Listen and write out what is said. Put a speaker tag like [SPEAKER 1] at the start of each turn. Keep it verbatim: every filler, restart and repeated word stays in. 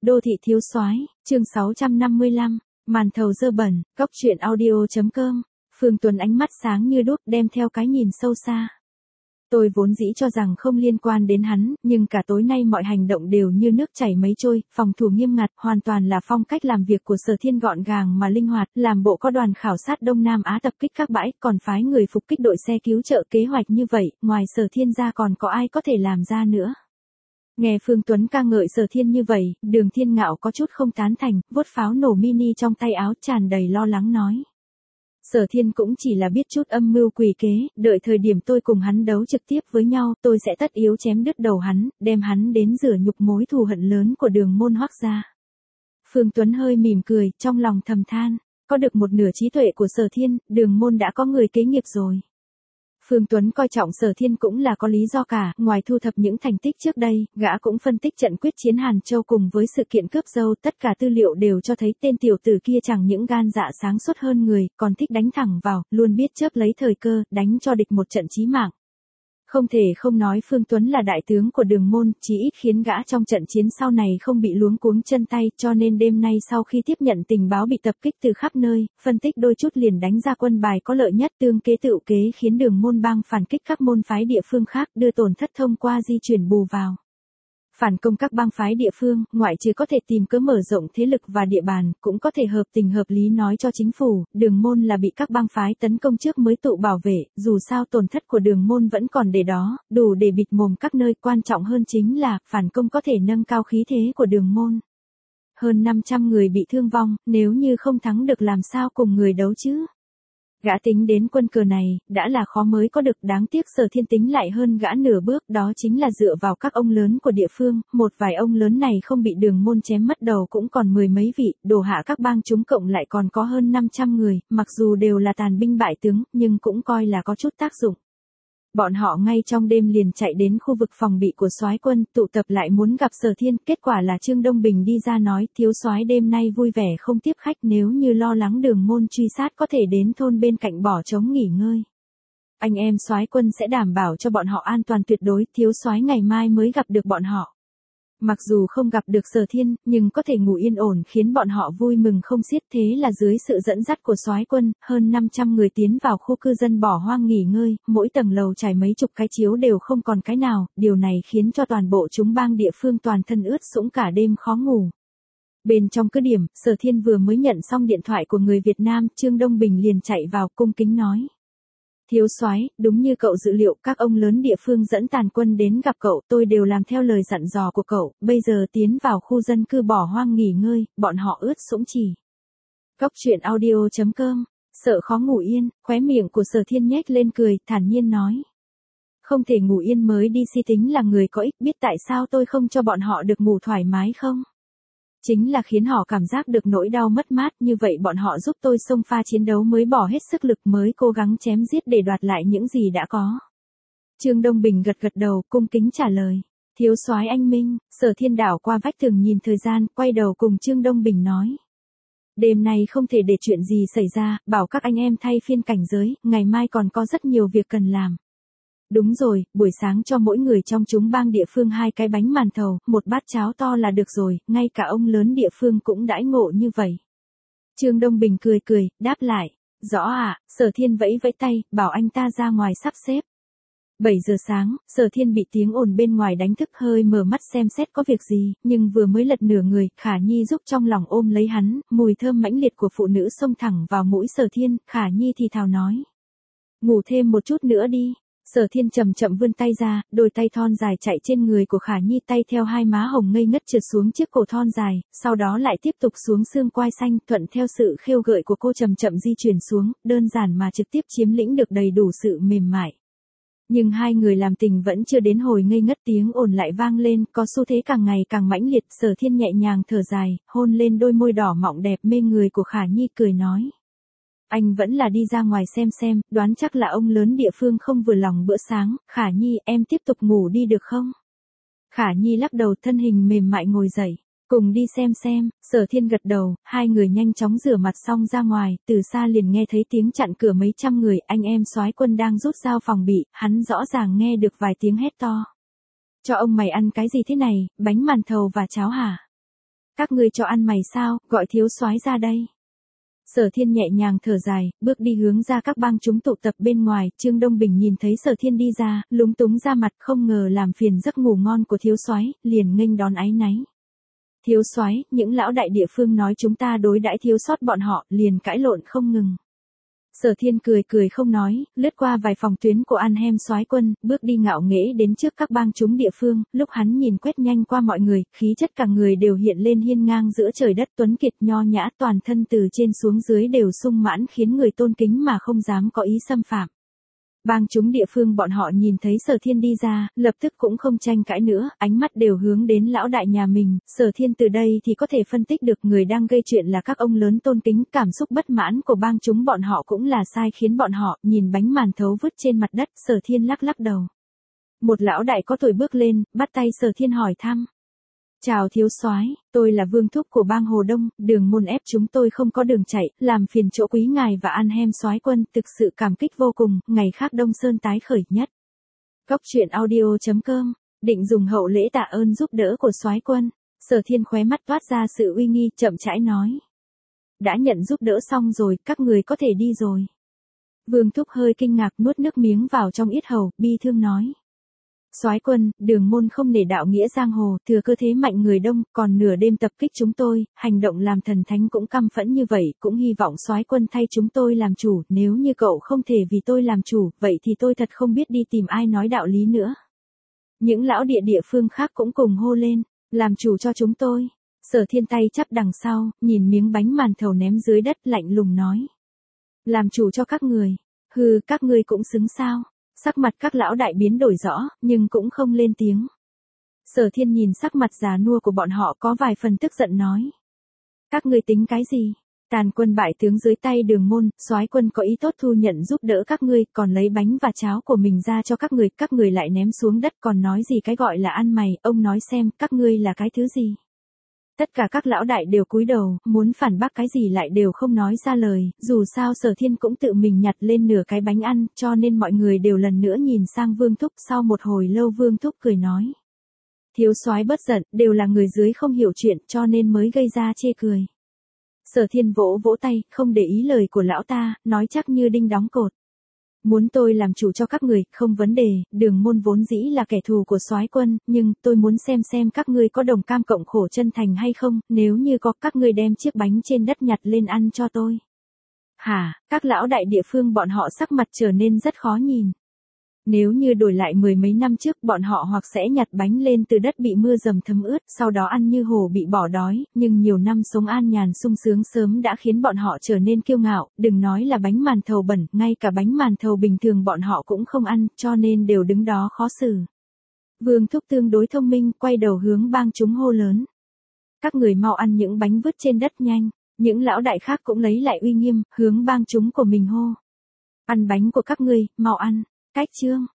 [SPEAKER 1] Đô thị thiếu soái, chương sáu trăm năm mươi lăm, màn thầu dơ bẩn, góc truyện audio.com. Phương Tuấn ánh mắt sáng như đuốc đem theo cái nhìn sâu xa. Tôi vốn dĩ cho rằng không liên quan đến hắn, nhưng cả tối nay mọi hành động đều như nước chảy mấy trôi, phòng thủ nghiêm ngặt, hoàn toàn là phong cách làm việc của Sở Thiên gọn gàng mà linh hoạt, làm bộ có đoàn khảo sát Đông Nam Á tập kích các bãi, còn phái người phục kích đội xe cứu trợ kế hoạch như vậy, ngoài Sở Thiên ra còn có ai có thể làm ra nữa. Nghe Phương Tuấn ca ngợi Sở Thiên như vậy, Đường Thiên Ngạo có chút không tán thành, vuốt pháo nổ mini trong tay áo tràn đầy lo lắng nói. Sở Thiên cũng chỉ là biết chút âm mưu quỷ kế, đợi thời điểm tôi cùng hắn đấu trực tiếp với nhau, tôi sẽ tất yếu chém đứt đầu hắn, đem hắn đến rửa nhục mối thù hận lớn của Đường môn Hoắc gia. Phương Tuấn hơi mỉm cười, trong lòng thầm than, có được một nửa trí tuệ của Sở Thiên, Đường môn đã có người kế nghiệp rồi. Phương Tuấn coi trọng Sở Thiên cũng là có lý do cả, ngoài thu thập những thành tích trước đây, gã cũng phân tích trận quyết chiến Hàn Châu cùng với sự kiện cướp dâu, tất cả tư liệu đều cho thấy tên tiểu tử kia chẳng những gan dạ sáng suốt hơn người, còn thích đánh thẳng vào, luôn biết chớp lấy thời cơ, đánh cho địch một trận chí mạng. Không thể không nói Phương Tuấn là đại tướng của Đường môn, chí ít khiến gã trong trận chiến sau này không bị luống cuống chân tay, cho nên đêm nay sau khi tiếp nhận tình báo bị tập kích từ khắp nơi, phân tích đôi chút liền đánh ra quân bài có lợi nhất, tương kế tựu kế khiến Đường môn bang phản kích các môn phái địa phương khác, đưa tổn thất thông qua di chuyển bù vào. Phản công các bang phái địa phương, ngoại trừ có thể tìm cớ mở rộng thế lực và địa bàn, cũng có thể hợp tình hợp lý nói cho chính phủ, Đường môn là bị các bang phái tấn công trước mới tự bảo vệ, dù sao tổn thất của Đường môn vẫn còn để đó, đủ để bịt mồm các nơi, quan trọng hơn chính là, phản công có thể nâng cao khí thế của Đường môn. Hơn năm trăm người bị thương vong, nếu như không thắng được làm sao cùng người đấu chứ? Gã tính đến quân cờ này, đã là khó mới có được, đáng tiếc Sở Thiên tính lại hơn gã nửa bước, đó chính là dựa vào các ông lớn của địa phương, một vài ông lớn này không bị Đường môn chém mất đầu cũng còn mười mấy vị, đổ hạ các bang chúng cộng lại còn có hơn năm trăm người, mặc dù đều là tàn binh bại tướng, nhưng cũng coi là có chút tác dụng. Bọn họ ngay trong đêm liền chạy đến khu vực phòng bị của soái quân, tụ tập lại muốn gặp Sở Thiên, kết quả là Trương Đông Bình đi ra nói, thiếu soái đêm nay vui vẻ không tiếp khách, nếu như lo lắng Đường môn truy sát có thể đến thôn bên cạnh bỏ trống nghỉ ngơi. Anh em soái quân sẽ đảm bảo cho bọn họ an toàn tuyệt đối, thiếu soái ngày mai mới gặp được bọn họ. Mặc dù không gặp được Sở Thiên, nhưng có thể ngủ yên ổn khiến bọn họ vui mừng không xiết, thế là dưới sự dẫn dắt của soái quân, hơn năm trăm người tiến vào khu cư dân bỏ hoang nghỉ ngơi, mỗi tầng lầu trải mấy chục cái chiếu đều không còn cái nào, điều này khiến cho toàn bộ chúng bang địa phương toàn thân ướt sũng cả đêm khó ngủ. Bên trong cứ điểm, Sở Thiên vừa mới nhận xong điện thoại của người Việt Nam, Trương Đông Bình liền chạy vào cung kính nói. Thiếu soái, đúng như cậu dự liệu, các ông lớn địa phương dẫn tàn quân đến gặp cậu, tôi đều làm theo lời dặn dò của cậu, bây giờ tiến vào khu dân cư bỏ hoang nghỉ ngơi, bọn họ ướt sũng chỉ. Góc truyện audio.com, sợ khó ngủ yên, khóe miệng của Sở Thiên nhếch lên cười, thản nhiên nói. Không thể ngủ yên mới đi si tính là người có ích, biết tại sao tôi không cho bọn họ được ngủ thoải mái không? Chính là khiến họ cảm giác được nỗi đau mất mát, như vậy bọn họ giúp tôi xông pha chiến đấu mới bỏ hết sức lực, mới cố gắng chém giết để đoạt lại những gì đã có. Trương Đông Bình gật gật đầu, cung kính trả lời. Thiếu soái anh minh. Sở Thiên đảo qua vách tường nhìn thời gian, quay đầu cùng Trương Đông Bình nói. Đêm nay không thể để chuyện gì xảy ra, bảo các anh em thay phiên cảnh giới, ngày mai còn có rất nhiều việc cần làm. Đúng rồi, buổi sáng cho mỗi người trong chúng bang địa phương hai cái bánh màn thầu, một bát cháo to là được rồi, ngay cả ông lớn địa phương cũng đãi ngộ như vậy. Trương Đông Bình cười cười, đáp lại, rõ ạ, à, Sở Thiên vẫy vẫy tay, bảo anh ta ra ngoài sắp xếp. bảy giờ sáng, Sở Thiên bị tiếng ồn bên ngoài đánh thức, hơi mở mắt xem xét có việc gì, nhưng vừa mới lật nửa người, Khả Nhi giúp trong lòng ôm lấy hắn, mùi thơm mãnh liệt của phụ nữ xông thẳng vào mũi Sở Thiên, Khả Nhi thì thào nói. Ngủ thêm một chút nữa đi. Sở Thiên chậm chậm vươn tay ra, đôi tay thon dài chạy trên người của Khả Nhi, tay theo hai má hồng ngây ngất trượt xuống chiếc cổ thon dài, sau đó lại tiếp tục xuống xương quai xanh, thuận theo sự khêu gợi của cô chậm chậm di chuyển xuống, đơn giản mà trực tiếp chiếm lĩnh được đầy đủ sự mềm mại. Nhưng hai người làm tình vẫn chưa đến hồi ngây ngất, tiếng ồn lại vang lên, có xu thế càng ngày càng mãnh liệt. Sở Thiên nhẹ nhàng thở dài, hôn lên đôi môi đỏ mọng đẹp mê người của Khả Nhi, cười nói. Anh vẫn là đi ra ngoài xem xem, đoán chắc là ông lớn địa phương không vừa lòng bữa sáng, Khả Nhi, em tiếp tục ngủ đi được không? Khả Nhi lắc đầu, thân hình mềm mại ngồi dậy, cùng đi xem xem. Sở Thiên gật đầu, hai người nhanh chóng rửa mặt xong ra ngoài, từ xa liền nghe thấy tiếng chặn cửa mấy trăm người, anh em soái quân đang rút dao phòng bị, hắn rõ ràng nghe được vài tiếng hét to. Cho ông mày ăn cái gì thế này, bánh màn thầu và cháo hả? Các ngươi cho ăn mày sao, gọi thiếu soái ra đây. Sở Thiên nhẹ nhàng thở dài, bước đi hướng ra các bang chúng tụ tập bên ngoài, Trương Đông Bình nhìn thấy Sở Thiên đi ra, lúng túng ra mặt, không ngờ làm phiền giấc ngủ ngon của thiếu soái, liền nghênh đón áy náy. Thiếu soái, những lão đại địa phương nói chúng ta đối đãi thiếu sót bọn họ, liền cãi lộn không ngừng. Sở Thiên cười cười không nói, lướt qua vài phòng tuyến của An Hem soái quân, bước đi ngạo nghễ đến trước các bang chúng địa phương, lúc hắn nhìn quét nhanh qua mọi người, khí chất cả người đều hiện lên hiên ngang giữa trời đất, tuấn kiệt nho nhã, toàn thân từ trên xuống dưới đều sung mãn khiến người tôn kính mà không dám có ý xâm phạm. Bang chúng địa phương bọn họ nhìn thấy Sở Thiên đi ra, lập tức cũng không tranh cãi nữa, ánh mắt đều hướng đến lão đại nhà mình, Sở Thiên từ đây thì có thể phân tích được người đang gây chuyện là các ông lớn tôn kính, cảm xúc bất mãn của bang chúng bọn họ cũng là sai khiến bọn họ, nhìn bánh màn thấu vứt trên mặt đất, Sở Thiên lắc lắc đầu. Một lão đại có tuổi bước lên, bắt tay Sở Thiên hỏi thăm. Chào thiếu soái, tôi là vương thúc của bang Hồ Đông, đường môn ép chúng tôi không có đường chạy, làm phiền chỗ quý ngài và An Hem soái quân, thực sự cảm kích vô cùng, ngày khác Đông Sơn tái khởi nhất. Góc truyện audio chấm com, định dùng hậu lễ tạ ơn giúp đỡ của soái quân. Sở Thiên khóe mắt toát ra sự uy nghi, chậm rãi nói. Đã nhận giúp đỡ xong rồi, các người có thể đi rồi. Vương thúc hơi kinh ngạc nuốt nước miếng vào trong yết hầu, bi thương nói. Soái quân, đường môn không nể đạo nghĩa giang hồ, thừa cơ thế mạnh người đông, còn nửa đêm tập kích chúng tôi, hành động làm thần thánh cũng căm phẫn như vậy, cũng hy vọng soái quân thay chúng tôi làm chủ, nếu như cậu không thể vì tôi làm chủ, vậy thì tôi thật không biết đi tìm ai nói đạo lý nữa. Những lão địa địa phương khác cũng cùng hô lên, làm chủ cho chúng tôi. Sở Thiên tay chắp đằng sau, nhìn miếng bánh màn thầu ném dưới đất, lạnh lùng nói. Làm chủ cho các người, hừ, các ngươi cũng xứng sao. Sắc mặt các lão đại biến đổi rõ, nhưng cũng không lên tiếng. Sở Thiên nhìn sắc mặt già nua của bọn họ có vài phần tức giận nói. Các ngươi tính cái gì? Tàn quân bại tướng dưới tay đường môn, soái quân có ý tốt thu nhận giúp đỡ các ngươi, còn lấy bánh và cháo của mình ra cho các người, các người lại ném xuống đất còn nói gì cái gọi là ăn mày, ông nói xem, các ngươi là cái thứ gì? Tất cả các lão đại đều cúi đầu, muốn phản bác cái gì lại đều không nói ra lời, dù sao Sở Thiên cũng tự mình nhặt lên nửa cái bánh ăn, cho nên mọi người đều lần nữa nhìn sang Vương Thúc, sau một hồi lâu Vương Thúc cười nói. Thiếu soái bất giận, đều là người dưới không hiểu chuyện cho nên mới gây ra chê cười. Sở Thiên vỗ vỗ tay, không để ý lời của lão ta, nói chắc như đinh đóng cột. Muốn tôi làm chủ cho các người, không vấn đề, đường môn vốn dĩ là kẻ thù của soái quân, nhưng tôi muốn xem xem các ngươi có đồng cam cộng khổ chân thành hay không, nếu như có các ngươi đem chiếc bánh trên đất nhặt lên ăn cho tôi. Hả, các lão đại địa phương bọn họ sắc mặt trở nên rất khó nhìn. Nếu như đổi lại mười mấy năm trước bọn họ hoặc sẽ nhặt bánh lên từ đất bị mưa dầm thấm ướt, sau đó ăn như hổ bị bỏ đói, nhưng nhiều năm sống an nhàn sung sướng sớm đã khiến bọn họ trở nên kiêu ngạo, đừng nói là bánh màn thầu bẩn, ngay cả bánh màn thầu bình thường bọn họ cũng không ăn, cho nên đều đứng đó khó xử. Vương Thúc tương đối thông minh, quay đầu hướng bang chúng hô lớn. Các người mau ăn những bánh vứt trên đất nhanh, những lão đại khác cũng lấy lại uy nghiêm, hướng bang chúng của mình hô. Ăn bánh của các ngươi, mau ăn. Cách chương